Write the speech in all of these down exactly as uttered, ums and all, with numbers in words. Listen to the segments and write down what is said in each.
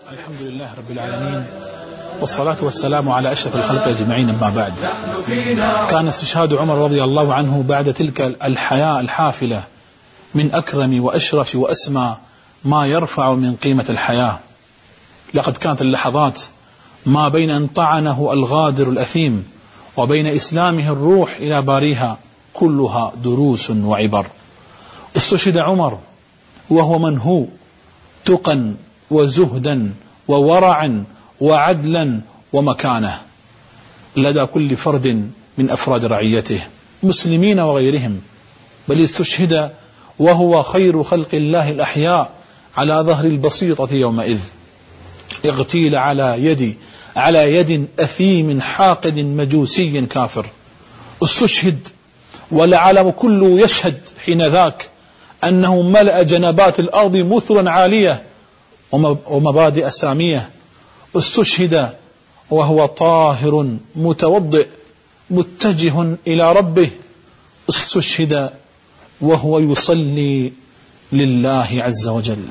الحمد لله رب العالمين، والصلاة والسلام على أشرف الخلق أجمعين، أما بعد. كان استشهاد عمر رضي الله عنه بعد تلك الحياة الحافلة من أكرم وأشرف وأسمى ما يرفع من قيمة الحياة. لقد كانت اللحظات ما بين أن طعنه الغادر الأثيم وبين إسلامه الروح إلى باريها كلها دروس وعبر. استشهد عمر وهو منهو تقا وزهدا وورعا وعدلا ومكانة لدى كل فرد من أفراد رعيته مسلمين وغيرهم، بل استشهد وهو خير خلق الله الأحياء على ظهر البسيطة يومئذ. اغتيل على يد على يد أثيم حاقد مجوسي كافر. استشهد والعالم كله يشهد حين ذاك أنه ملأ جنبات الأرض مثلا عالية ومبادئ سامية. استشهد وهو طاهر متوضئ متجه إلى ربه. استشهد وهو يصلي لله عز وجل.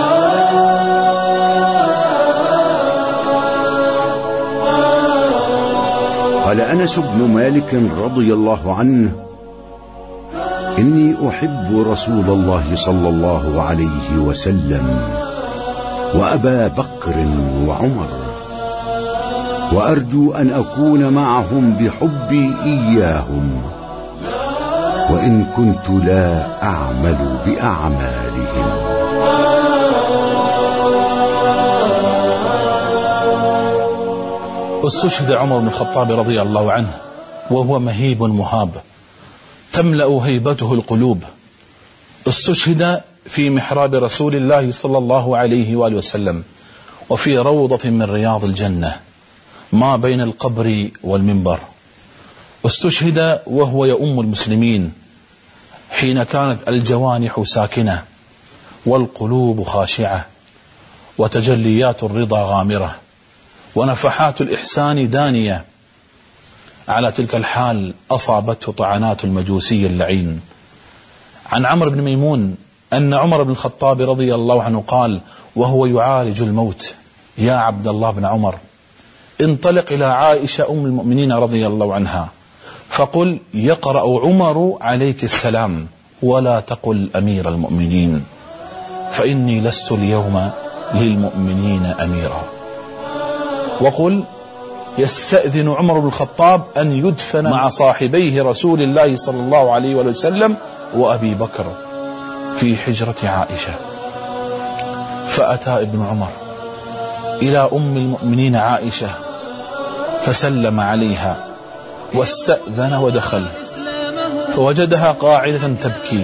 قال أنس بن مالك رضي الله عنه: إني أحب رسول الله صلى الله عليه وسلم وأبا بكر وعمر، وأرجو أن أكون معهم بحبي إياهم، وإن كنت لا أعمل بأعمالهم. استشهد عمر بن الخطاب رضي الله عنه وهو مهيب مهاب تملأ هيبته القلوب. استشهد في محراب رسول الله صلى الله عليه وآله وسلم وفي روضة من رياض الجنة ما بين القبر والمنبر. استشهد وهو يؤم المسلمين حين كانت الجوانح ساكنة والقلوب خاشعة وتجليات الرضا غامرة ونفحات الإحسان دانية. على تلك الحال أصابته طعنات المجوسي اللعين. عن عمرو بن ميمون أن عمر بن الخطاب رضي الله عنه قال وهو يعالج الموت: يا عبد الله بن عمر، انطلق إلى عائشة أم المؤمنين رضي الله عنها فقل: يقرأ عمر عليك السلام، ولا تقل أمير المؤمنين، فإني لست اليوم للمؤمنين أميرا. وقل: يستأذن عمر بن الخطاب أن يدفن مع صاحبيه رسول الله صلى الله عليه وسلم وأبي بكر في حجرة عائشة. فأتى ابن عمر إلى أم المؤمنين عائشة فسلم عليها واستأذن ودخل، فوجدها قاعدة تبكي،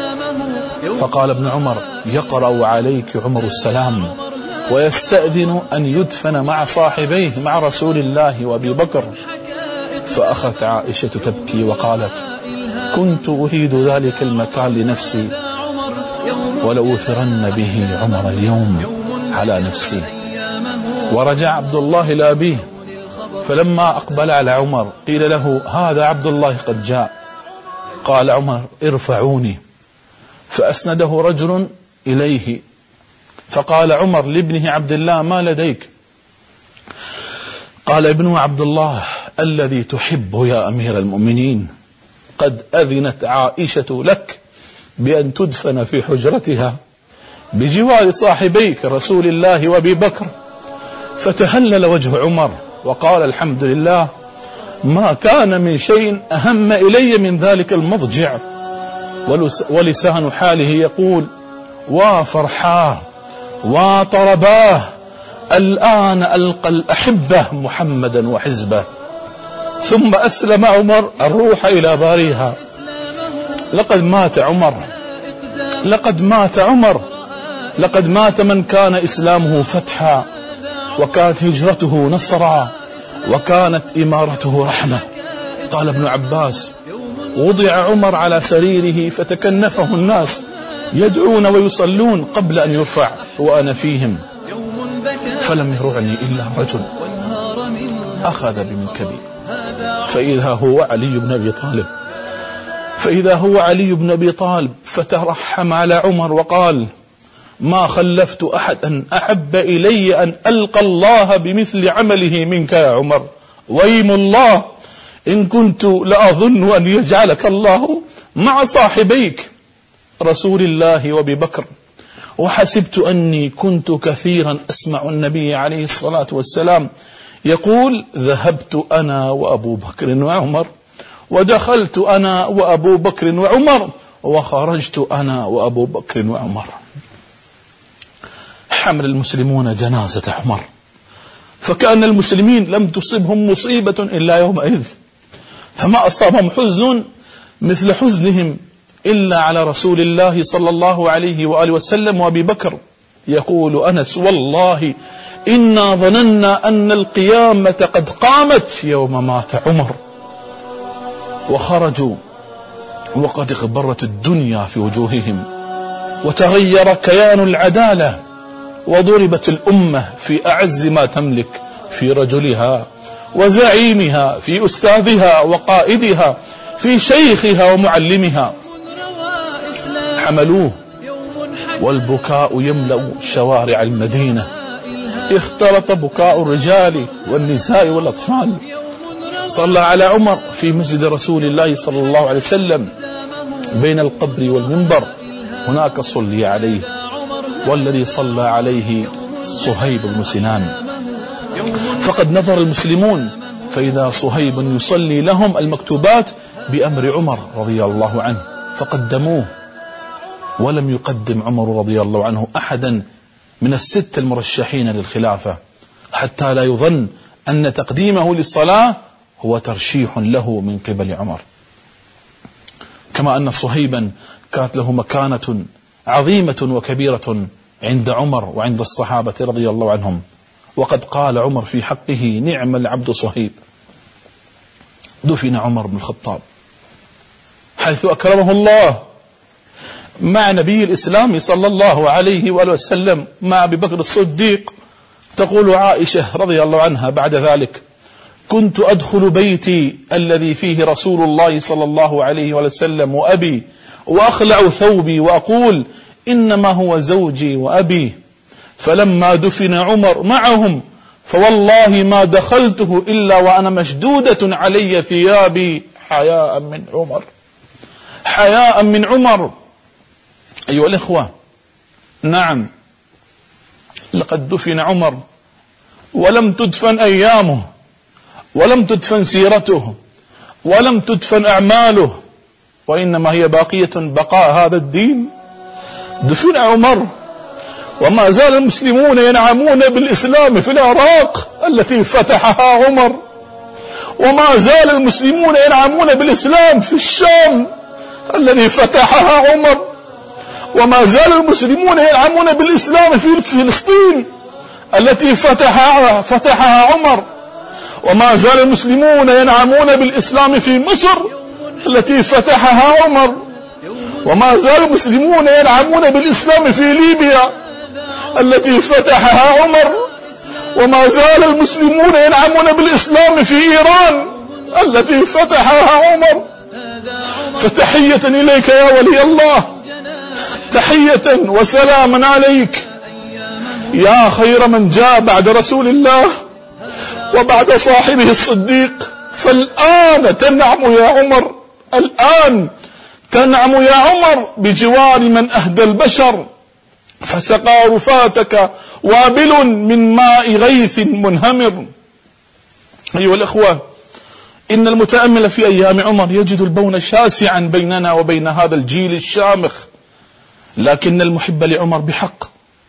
فقال ابن عمر: يقرأ عليك عمر السلام ويستأذن أن يدفن مع صاحبيه مع رسول الله وأبي بكر. فأخذت عائشة تبكي وقالت: كنت أريد ذلك المكان لنفسي ولأوثرن به عمر اليوم على نفسي. ورجع عبد الله إلى أبيه، فلما أقبل على عمر قيل له: هذا عبد الله قد جاء. قال عمر: ارفعوني. فأسنده رجل إليه، فقال عمر لابنه عبد الله: ما لديك؟ قال ابنه عبد الله: الذي تحب يا أمير المؤمنين، قد أذنت عائشة لك بأن تدفن في حجرتها بجوار صاحبيك رسول الله وأبي بكر. فتهلل وجه عمر وقال: الحمد لله، ما كان من شيء أهم إلي من ذلك المضجع. ولسان حاله يقول: وفرحاه وطرباه، الآن ألقى الأحبة محمدا وحزبه. ثم أسلم عمر الروح إلى باريها. لقد مات عمر، لقد مات عمر، لقد مات من كان إسلامه فتحا، وكانت هجرته نصرا، وكانت إمارته رحمة. قال ابن عباس: وضع عمر على سريره فتكنفه الناس يدعون ويصلون قبل أن يرفع وأنا فيهم، فلم يرعني إلا رجل أخذ بمنكبي، فإذا هو علي بن أبي طالب فإذا هو علي بن أبي طالب فترحم على عمر وقال: ما خلفت أحدا أحب إلي أن ألقى الله بمثل عمله منك يا عمر، ويم الله إن كنت لأظن أن يجعلك الله مع صاحبيك رسول الله وأبي بكر، وحسبت أني كنت كثيرا أسمع النبي عليه الصلاة والسلام يقول ذهبت أنا وأبو بكر وعمر، ودخلت أنا وأبو بكر وعمر، وخرجت أنا وأبو بكر وعمر. حمل المسلمون جنازة عمر، فكأن المسلمين لم تصبهم مصيبة إلا يومئذ، فما أصابهم حزن مثل حزنهم إلا على رسول الله صلى الله عليه وآله وسلم وأبي بكر. يقول أنس: والله إنا ظننا أن القيامة قد قامت يوم مات عمر. وخرجوا وقد اغبرت الدنيا في وجوههم، وتغير كيان العدالة، وضربت الأمة في أعز ما تملك، في رجلها وزعيمها، في أستاذها وقائدها، في شيخها ومعلمها. حملوه والبكاء يملأ شوارع المدينة، اختلط بكاء الرجال والنساء والأطفال. صلى على عمر في مسجد رسول الله صلى الله عليه وسلم بين القبر والمنبر، هناك صلي عليه، والذي صلى عليه صهيب بن سنان. فقد نظر المسلمون فإذا صهيب يصلي لهم المكتوبات بأمر عمر رضي الله عنه، فقدموه، ولم يقدم عمر رضي الله عنه أحدا من الست المرشحين للخلافة، حتى لا يظن أن تقديمه للصلاة هو ترشيح له من قبل عمر. كما أن صهيبا كانت له مكانة عظيمة وكبيرة عند عمر وعند الصحابة رضي الله عنهم. وقد قال عمر في حقه: نعم العبد صهيب. دفن عمر بن الخطاب حيث أكرمه الله مع نبي الإسلام صلى الله عليه وآله وسلم، مع أبي بكر الصديق. تقول عائشة رضي الله عنها بعد ذلك: كنت أدخل بيتي الذي فيه رسول الله صلى الله عليه وآله وسلم وأبي، وأخلع ثوبي وأقول: إنما هو زوجي وأبي. فلما دفن عمر معهم فوالله ما دخلته إلا وأنا مشدودة علي ثيابي حياء من عمر، حياء من عمر. أيها الإخوة، نعم، لقد دفن عمر ولم تدفن أيامه، ولم تدفن سيرته، ولم تدفن أعماله، وإنما هي باقية بقاء هذا الدين. دفن عمر وما زال المسلمون ينعمون بالإسلام في العراق التي فتحها عمر، وما زال المسلمون ينعمون بالإسلام في الشام الذي فتحها عمر، وما زال المسلمون ينعمون بالإسلام في فلسطين التي فتحها فتحها عمر، وما زال المسلمون ينعمون بالإسلام في مصر التي فتحها عمر، وما زال المسلمون ينعمون بالإسلام في ليبيا التي فتحها عمر، وما زال المسلمون ينعمون بالإسلام في إيران التي فتحها عمر. فتحية إليك يا ولي الله، تحية وسلاما عليك يا خير من جاء بعد رسول الله وبعد صاحبه الصديق. فالآن تنعم يا عمر، الآن تنعم يا عمر بجوار من أهدى البشر، فسقى رفاتك وابل من ماء غيث منهمر. أيها الأخوة، إن المتأمل في أيام عمر يجد البون شاسعا بيننا وبين هذا الجيل الشامخ، لكن المحب لعمر بحق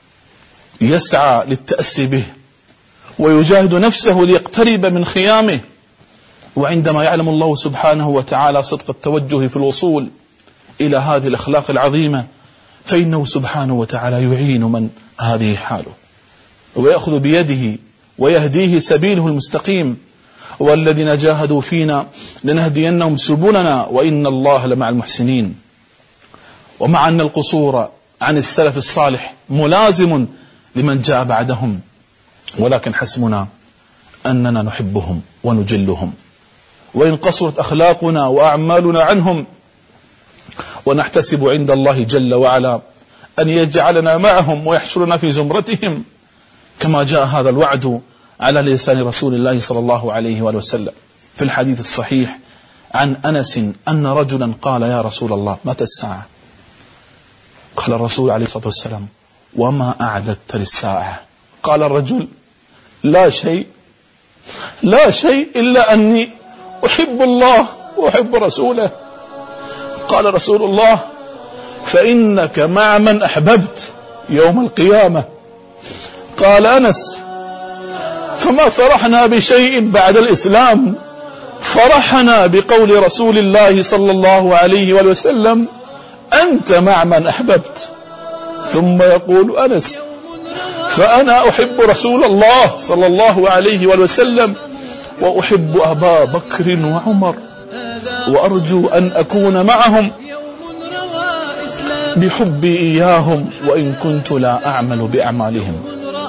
يسعى للتأسي به ويجاهد نفسه ليقترب من خيامه. وعندما يعلم الله سبحانه وتعالى صدق التوجه في الوصول إلى هذه الأخلاق العظيمة، فإنه سبحانه وتعالى يعين من هذه حاله، ويأخذ بيده ويهديه سبيله المستقيم. والذين جاهدوا فينا لنهدينهم سبلنا وإن الله لمع المحسنين. ومع أن القصور عن السلف الصالح ملازم لمن جاء بعدهم، ولكن حسبنا أننا نحبهم ونجلهم، وإن قصرت أخلاقنا وأعمالنا عنهم، ونحتسب عند الله جل وعلا أن يجعلنا معهم ويحشرنا في زمرتهم، كما جاء هذا الوعد على لسان رسول الله صلى الله عليه وآله وسلم في الحديث الصحيح عن أنس أن رجلا قال: يا رسول الله، متى الساعة؟ قال الرسول عليه الصلاة والسلام: وما أعددت للساعة؟ قال الرجل: لا شيء لا شيء إلا أني أحب الله وأحب رسوله. قال رسول الله: فإنك مع من أحببت يوم القيامة. قال أنس: فما فرحنا بشيء بعد الإسلام، فرحنا بقول رسول الله صلى الله عليه وسلم: أنت مع من أحببت. ثم يقول أنس: فأنا أحب رسول الله صلى الله عليه وسلم وأحب أبا بكر وعمر، وأرجو أن أكون معهم بحبي إياهم وإن كنت لا أعمل بأعمالهم.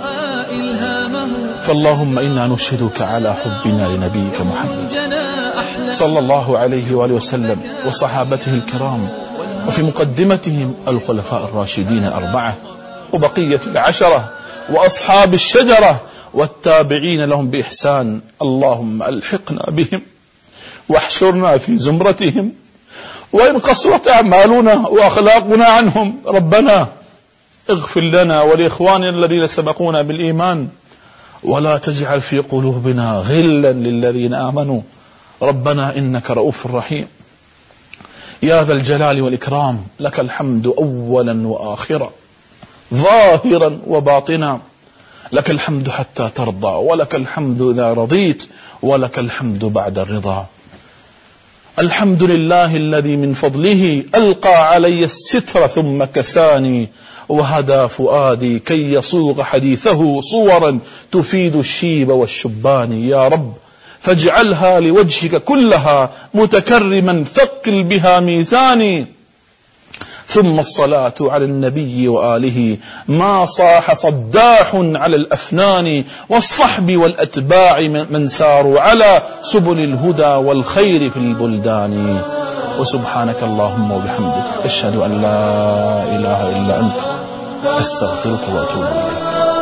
فاللهم إنا نشهدك على حبنا لنبيك محمد صلى الله عليه وآله وسلم وصحابته الكرام، وفي مقدمتهم الخلفاء الراشدين الأربعة وبقية العشرة وأصحاب الشجرة والتابعين لهم بإحسان. اللهم ألحقنا بهم واحشرنا في زمرتهم، وإن قصرت أعمالنا وأخلاقنا عنهم ربنا اغفر لنا ولإخواننا الذين سبقونا بالإيمان، ولا تجعل في قلوبنا غلا للذين آمنوا ربنا إنك رؤوف رحيم. يا ذا الجلال والإكرام، لك الحمد أولا وآخرا، ظاهرا وباطنا، لك الحمد حتى ترضى، ولك الحمد إذا رضيت، ولك الحمد بعد الرضا. الحمد لله الذي من فضله ألقى علي الستر ثم كساني، وهدى فؤادي كي يصوغ حديثه صورا تفيد الشيب والشبان. يا رب فاجعلها لوجهك كلها متكرما، ثقل بها ميزاني. ثم الصلاة على النبي وآله ما صاح صداح على الأفنان، والصحب والأتباع من ساروا على سبل الهدى والخير في البلدان. وسبحانك اللهم وبحمدك، أشهد أن لا إله إلا أنت، أستغفرك وأتوب إليك.